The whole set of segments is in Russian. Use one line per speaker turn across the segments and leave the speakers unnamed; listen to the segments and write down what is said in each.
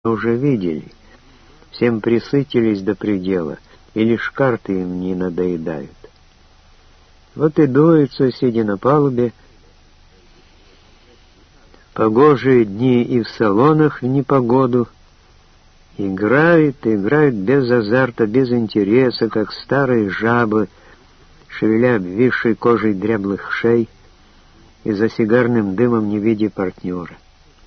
уже видели. Всем присытились до предела, и лишь карты им не надоедают. Вот и дуются, сидя на палубе, погожие дни и в салонах в непогоду. Играют без азарта, без интереса, как старые жабы, шевеля обвисшей кожей дряблых шей и за сигарным дымом не видя партнера.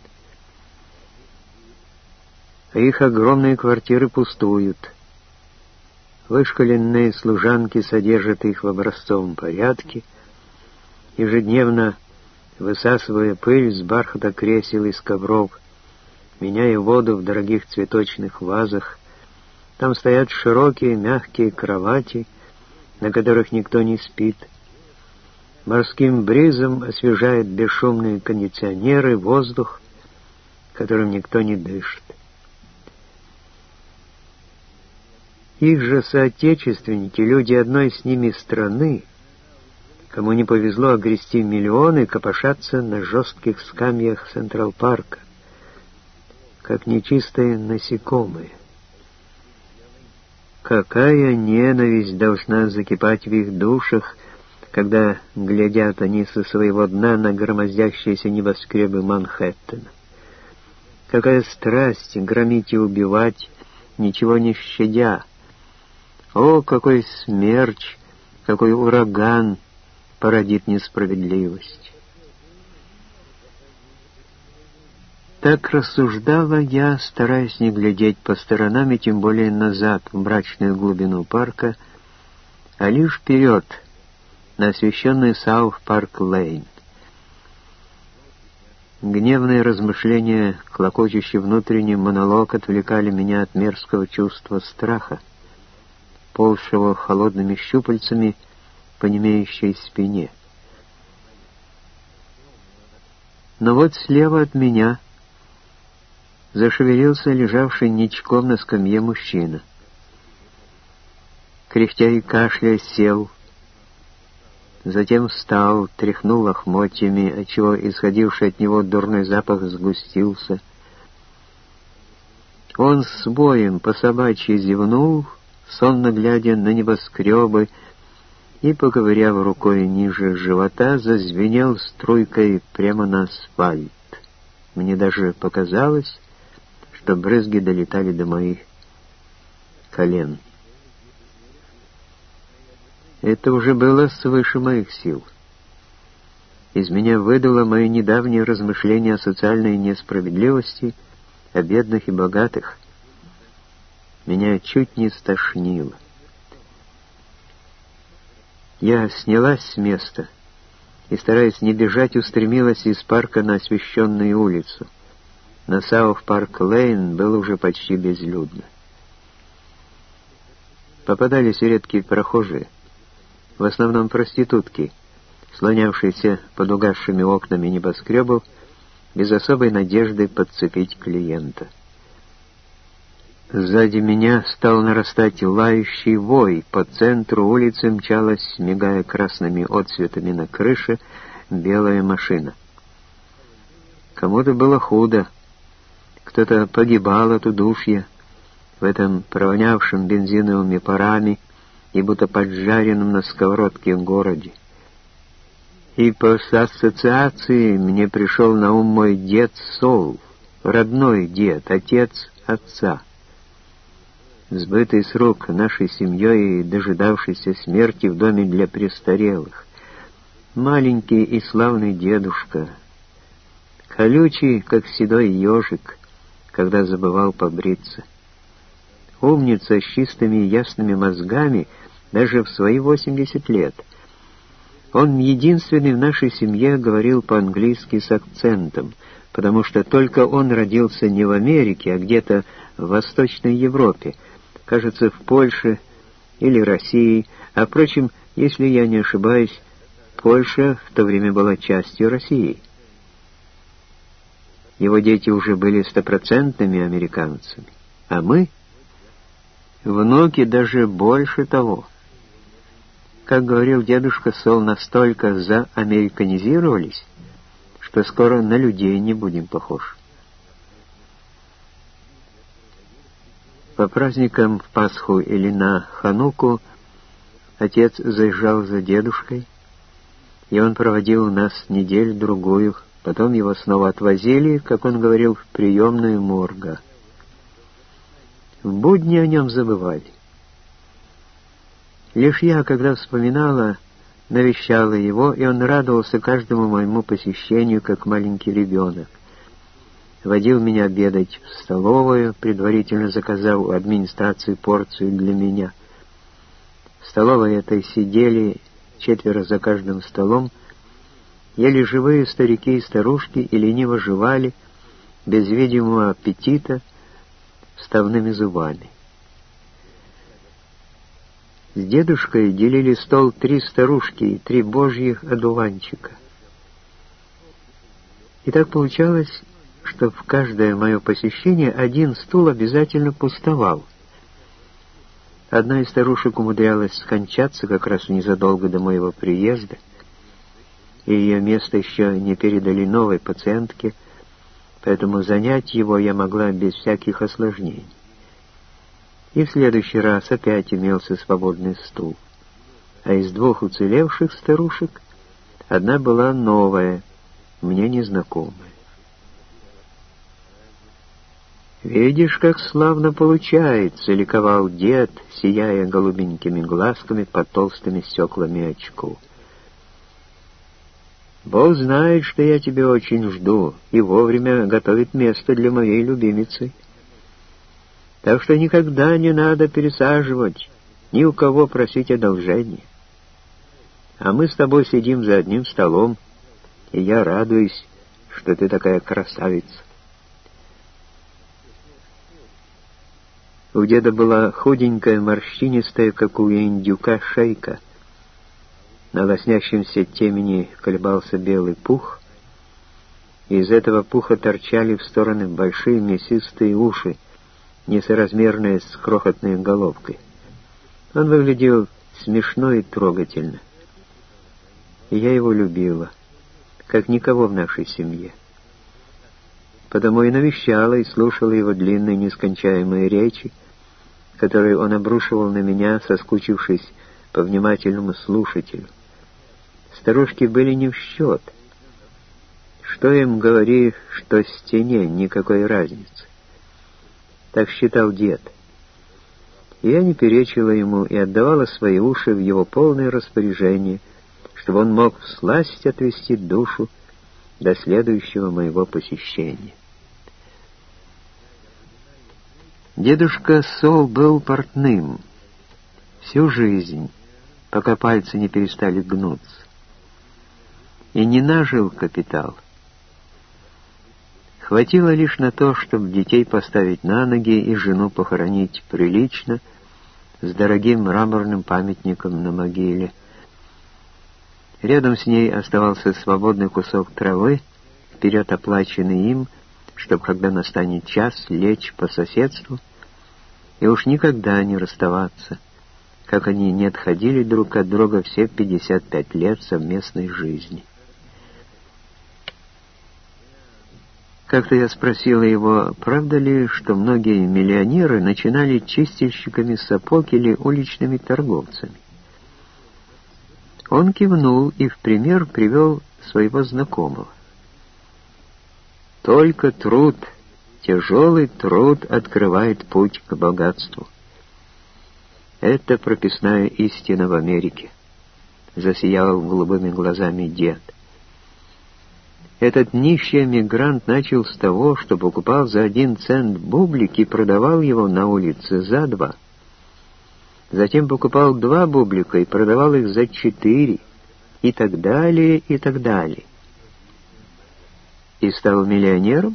А их огромные квартиры пустуют. Вышколенные служанки содержат их в образцовом порядке, ежедневно высасывая пыль с бархата кресел и с ковров, меняя воду в дорогих цветочных вазах. Там стоят широкие мягкие кровати, на которых никто не спит. Морским бризом освежает бесшумные кондиционеры воздух, которым никто не дышит. Их же соотечественники, люди одной с ними страны, кому не повезло огрести миллионы, копошатся на жестких скамьях Централ-парка, как нечистые насекомые. Какая ненависть должна закипать в их душах, когда глядят они со своего дна на громоздящиеся небоскребы Манхэттена. Какая страсть громить и убивать, ничего не щадя. О, какой смерч, какой ураган породит несправедливость! Так рассуждала я, стараясь не глядеть по сторонам и тем более назад, в мрачную глубину парка, а лишь вперед, на освещенный Саут-Парк-Лейн. Гневные размышления, клокочущий внутренний монолог отвлекали меня от мерзкого чувства страха, ползшего холодными щупальцами по немеющей спине. Но вот слева от меня зашевелился лежавший ничком на скамье мужчина. Кряхтя и кашляя сел, затем встал, тряхнул лохмотьями, отчего исходивший от него дурной запах сгустился. Он с боем по собачьи зевнул, сонно глядя на небоскребы, и, поковыряв рукой ниже живота, зазвенел струйкой прямо на асфальт. Мне даже показалось, что брызги долетали до моих колен. Это уже было свыше моих сил. Из меня выдало мое недавнее размышление о социальной несправедливости, о бедных и богатых. Меня чуть не стошнило. Я снялась с места и, стараясь не бежать, устремилась из парка на освещенную улицу. На Саут-Парк-Лейн было уже почти безлюдно. Попадались редкие прохожие, в основном проститутки, слонявшиеся под угасшими окнами небоскребов, без особой надежды подцепить клиента. Сзади меня стал нарастать лающий вой. По центру улицы мчалась, мигая красными отцветами на крыше, белая машина. Кому-то было худо, кто-то погибал от удушья в этом провонявшем бензиновыми парами и будто поджаренном на сковородке городе. И по ассоциации мне пришел на ум мой дед Сол, родной дед, отец отца, сбытый с рук нашей семьей и дожидавшийся смерти в доме для престарелых. Маленький и славный дедушка, колючий, как седой ежик, когда забывал побриться. Умница с чистыми и ясными мозгами даже в свои 80 лет. Он единственный в нашей семье говорил по-английски с акцентом, потому что только он родился не в Америке, а где-то в Восточной Европе, кажется, в Польше или России, а, впрочем, если я не ошибаюсь, Польша в то время была частью России. Его дети уже были стопроцентными американцами, а мы, внуки, даже больше того. Как говорил дедушка Сол, настолько заамериканизировались, что скоро на людей не будем похожи. По праздникам в Пасху или на Хануку отец заезжал за дедушкой, и он проводил у нас неделю-другую. Потом его снова отвозили, как он говорил, в приемную морга. В будни о нем забывали. Лишь я, когда вспоминала, навещала его, и он радовался каждому моему посещению, как маленький ребенок. Водил меня обедать в столовую, предварительно заказав у администрации порцию для меня. В столовой этой сидели 4 за каждым столом, ели живые старики и старушки и лениво жевали, без видимого аппетита, вставными зубами. С дедушкой делили стол 3 старушки и 3 божьих одуванчика. И так получалось, что в каждое мое посещение один стул обязательно пустовал. Одна из старушек умудрялась скончаться как раз незадолго до моего приезда, и ее место еще не передали новой пациентке, поэтому занять его я могла без всяких осложнений. И в следующий раз опять имелся свободный стул, а из 2 уцелевших старушек одна была новая, мне незнакомая. «Видишь, как славно получается!» — ликовал дед, сияя голубенькими глазками под толстыми стеклами очков. «Бог знает, что я тебя очень жду, и вовремя готовит место для моей любимицы. Так что никогда не надо пересаживать, ни у кого просить одолжения. А мы с тобой сидим за одним столом, и я радуюсь, что ты такая красавица». У деда была худенькая, морщинистая, как у индюка, шейка. На лоснящемся темени колебался белый пух, и из этого пуха торчали в стороны большие мясистые уши, несоразмерные с крохотной головкой. Он выглядел смешно и трогательно. И я его любила, как никого в нашей семье. Потому и навещала и слушала его длинные нескончаемые речи, которые он обрушивал на меня, соскучившись по внимательному слушателю. Старушки были не в счет. Что им говори, что стене, никакой разницы. Так считал дед. И я не перечила ему и отдавала свои уши в его полное распоряжение, чтобы он мог всласть отвести душу до следующего моего посещения. Дедушка Сол был портным всю жизнь, пока пальцы не перестали гнуться, и не нажил капитал. Хватило лишь на то, чтобы детей поставить на ноги и жену похоронить прилично, с дорогим мраморным памятником на могиле. Рядом с ней оставался свободный кусок травы, вперед оплаченный им, чтобы, когда настанет час, лечь по соседству и уж никогда не расставаться, как они не отходили друг от друга все 55 лет совместной жизни. Как-то я спросила его, правда ли, что многие миллионеры начинали чистильщиками сапог или уличными торговцами. Он кивнул и в пример привел своего знакомого. Только труд, тяжелый труд открывает путь к богатству. Это прописная истина в Америке, засиял голубыми глазами дед. Этот нищий эмигрант начал с того, что покупал за 1 цент бублик и продавал его на улице за 2. Затем покупал 2 бублика и продавал их за 4, и так далее, и так далее. И стал миллионером?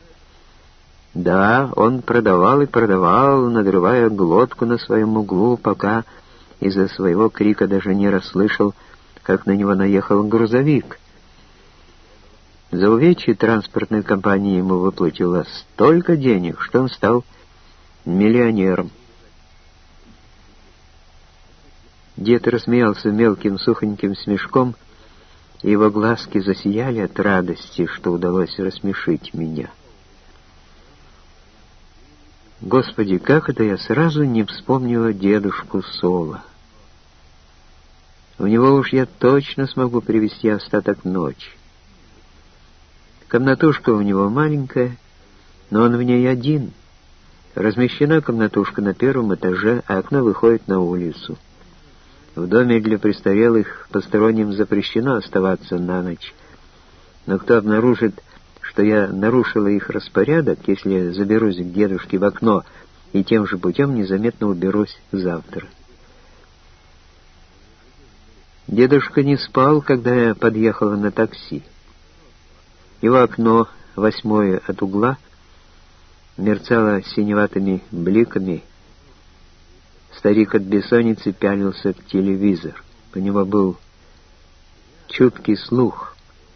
Да, он продавал и продавал, надрывая глотку на своем углу, пока из-за своего крика даже не расслышал, как на него наехал грузовик. За увечье транспортная компания ему выплатила столько денег, что он стал миллионером. Дед рассмеялся мелким сухоньким смешком, и его глазки засияли от радости, что удалось рассмешить меня. Господи, как это я сразу не вспомнила дедушку Соло. У него уж я точно смогу привести остаток ночи. Комнатушка у него маленькая, но он в ней один. Размещена комнатушка на первом этаже, а окно выходит на улицу. В доме для престарелых посторонним запрещено оставаться на ночь. Но кто обнаружит, что я нарушила их распорядок, если заберусь к дедушке в окно и тем же путем незаметно уберусь завтра? Дедушка не спал, когда я подъехала на такси. Его окно, 8-е от угла, мерцало синеватыми бликами. Старик от бессонницы пялился в телевизор. У него был чуткий слух.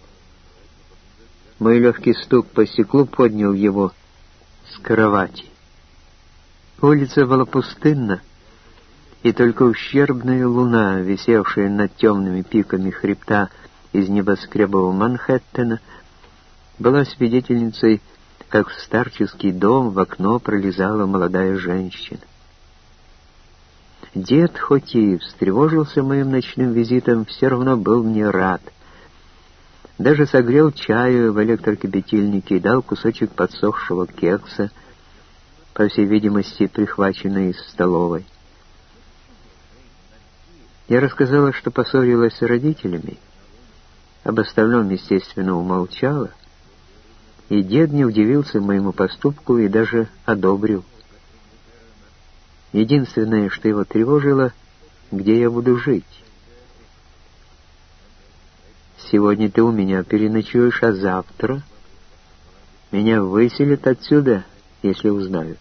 Мой легкий стук по стеклу поднял его с кровати. Улица была пустынна, и только ущербная луна, висевшая над темными пиками хребта из небоскребов Манхэттена, была свидетельницей, как в старческий дом в окно пролезала молодая женщина. Дед, хоть и встревожился моим ночным визитом, все равно был мне рад. Даже согрел чаю в электрокипятильнике и дал кусочек подсохшего кекса, по всей видимости, прихваченный из столовой. Я рассказала, что поссорилась с родителями. Об остальном, естественно, умолчала, и дед не удивился моему поступку и даже одобрил. Единственное, что его тревожило, где я буду жить. Сегодня ты у меня переночуешь, а завтра меня выселят отсюда, если узнают.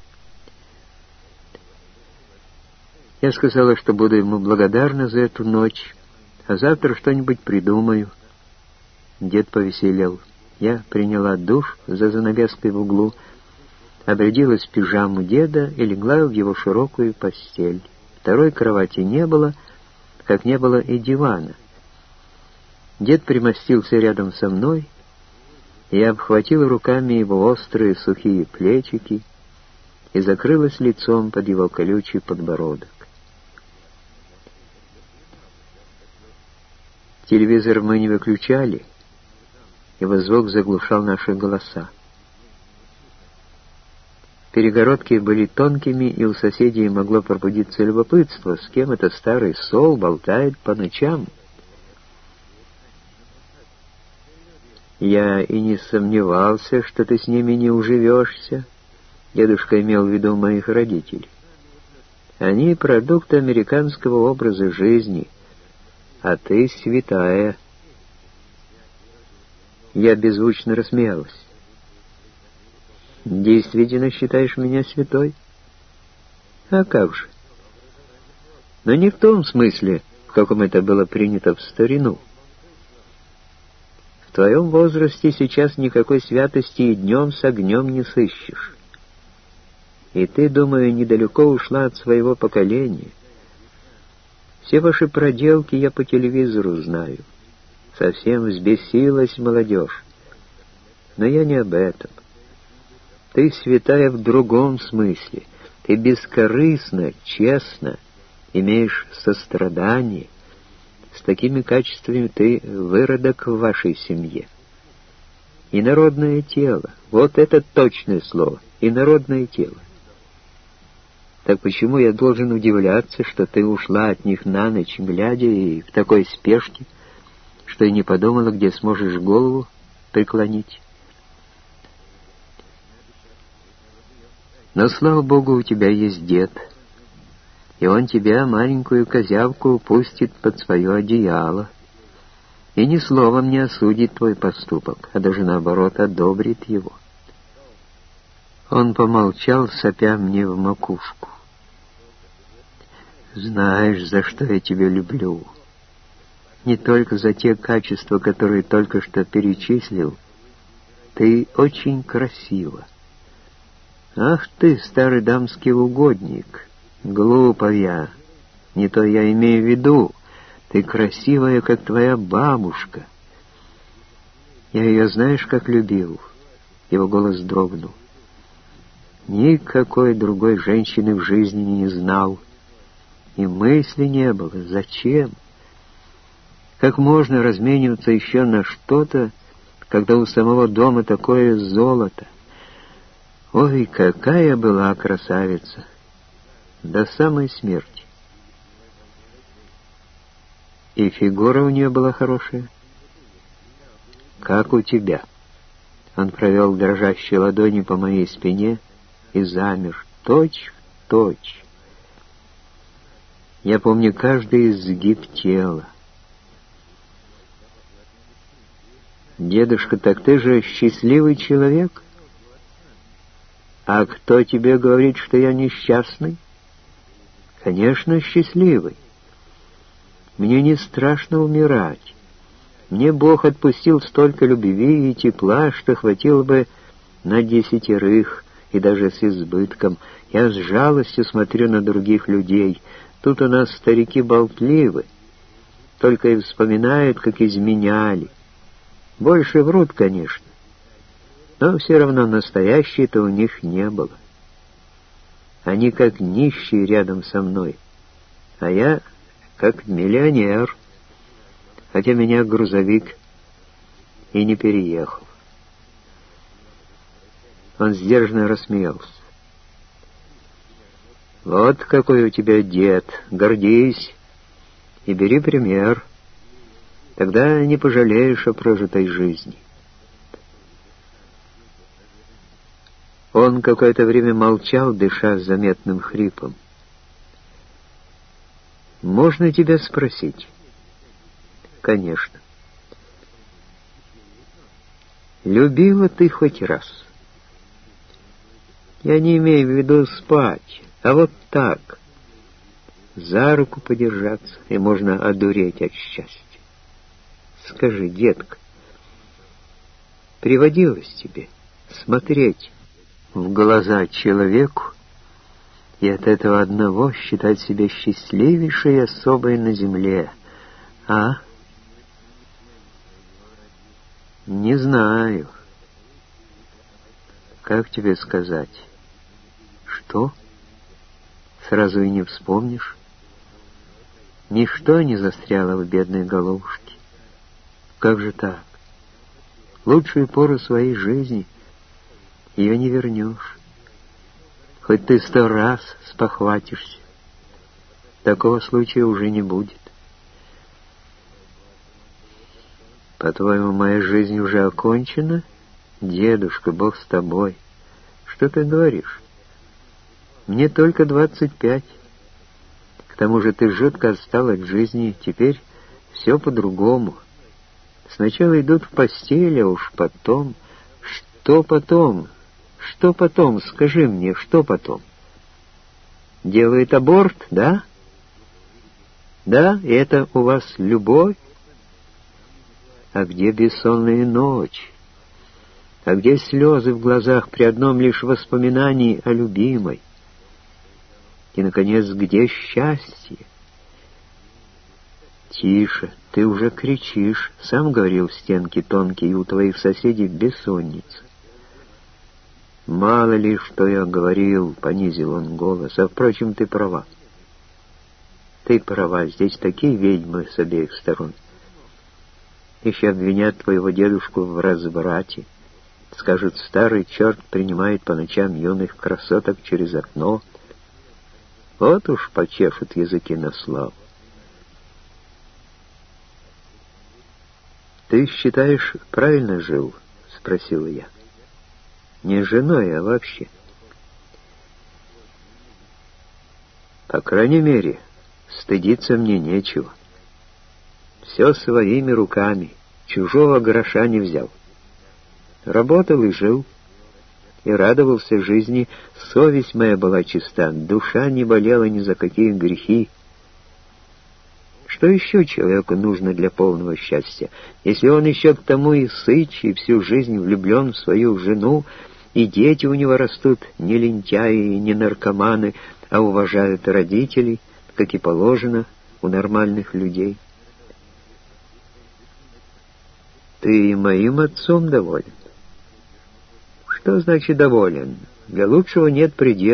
Я сказала, что буду ему благодарна за эту ночь, а завтра что-нибудь придумаю. Дед повеселел. Я приняла душ за занавеской в углу, обрядилась в пижаму деда и легла в его широкую постель. Второй кровати не было, как не было и дивана. Дед примостился рядом со мной, и я обхватила руками его острые сухие плечики и закрылась лицом под его колючий подбородок. Телевизор мы не выключали, его звук заглушал наши голоса. Перегородки были тонкими, и у соседей могло пробудиться любопытство, с кем это старый Сол болтает по ночам. Я и не сомневался, что ты с ними не уживешься. Дедушка имел в виду моих родителей. Они продукт американского образа жизни, а ты святая. Я беззвучно рассмеялась. Действительно считаешь меня святой? А как же? Но не в том смысле, в каком это было принято в старину. В твоем возрасте сейчас никакой святости и днем с огнем не сыщешь. И ты, думаю, недалеко ушла от своего поколения. Все ваши проделки я по телевизору знаю. Совсем взбесилась молодежь. Но я не об этом. Ты святая в другом смысле. Ты бескорыстна, честна, имеешь сострадание. С такими качествами ты выродок в вашей семье. Инородное тело. Вот это точное слово. Инородное тело. Так почему я должен удивляться, что ты ушла от них на ночь, глядя, и в такой спешке, что и не подумала, где сможешь голову преклонить? Но, слава Богу, у тебя есть дед, и он тебя, маленькую козявку, пустит под свое одеяло, и ни словом не осудит твой поступок, а даже наоборот одобрит его. Он помолчал, сопя мне в макушку. Знаешь, за что я тебя люблю? Не только за те качества, которые только что перечислил. Ты очень красива. Ах ты, старый дамский угодник, глупая, не то я имею в виду, ты красивая, как твоя бабушка. Я ее знаешь, как любил? Его голос дрогнул. Никакой другой женщины в жизни не знал. И мысли не было. Зачем? Как можно размениваться еще на что-то, когда у самого дома такое золото? Ой, какая была красавица! До самой смерти. И фигура у нее была хорошая. Как у тебя. Он провел дрожащей ладони по моей спине и замер. Точь в точь. Я помню каждый изгиб тела. Дедушка, так ты же счастливый человек? А кто тебе говорит, что я несчастный? Конечно, счастливый. Мне не страшно умирать. Мне Бог отпустил столько любви и тепла, что хватило бы на 10, и даже с избытком. Я с жалостью смотрю на других людей. Тут у нас старики болтливы, только и вспоминают, как изменяли. Больше врут, конечно, но все равно настоящей-то у них не было. Они как нищие рядом со мной, а я как миллионер, хотя меня грузовик и не переехал. Он сдержанно рассмеялся. Вот какой у тебя дед, гордись и бери пример. Тогда не пожалеешь о прожитой жизни. Он какое-то время молчал, дыша заметным хрипом. «Можно тебя спросить?» «Конечно». «Любила ты хоть раз?» «Я не имею в виду спать, а вот так, за руку подержаться, и можно одуреть от счастья. Скажи, детка, приводилось тебе смотреть в глаза человеку и от этого одного считать себя счастливейшей особой на земле, а? Не знаю. Как тебе сказать? Что? Сразу и не вспомнишь? Ничто не застряло в бедной головушке. Как же так? Лучшую пору своей жизни ее не вернешь. Хоть ты 100 раз спохватишься, такого случая уже не будет. По-твоему, моя жизнь уже окончена? Дедушка, Бог с тобой. Что ты говоришь? Мне только 25. К тому же ты жутко отстал от жизни, теперь все по-другому. Сначала идут в постель, а уж потом... Что потом? Что потом? Скажи мне, что потом? Делает аборт, да? Да, и это у вас любовь? А где бессонная ночь? А где слезы в глазах при одном лишь воспоминании о любимой? И, наконец, где счастье? Тише, ты уже кричишь. Сам говорил, стенки тонкие, и у твоих соседей бессонница. Мало ли, что я говорил, понизил он голос. А, впрочем, ты права. Ты права, здесь такие ведьмы с обеих сторон. Еще обвинят твоего дедушку в разврате. Скажут, старый черт принимает по ночам юных красоток через окно. Вот уж почешут языки на славу. «Ты считаешь, правильно жил?» — спросила я. «Не женой, а вообще». «По крайней мере, стыдиться мне нечего. Все своими руками, чужого гроша не взял. Работал и жил, и радовался жизни. Совесть моя была чиста, душа не болела ни за какие грехи. Что еще человеку нужно для полного счастья, если он еще к тому и сыч, и всю жизнь влюблен в свою жену, и дети у него растут не лентяи и не наркоманы, а уважают родителей, как и положено у нормальных людей? Ты и моим отцом доволен? Что значит доволен? Для лучшего нет предела.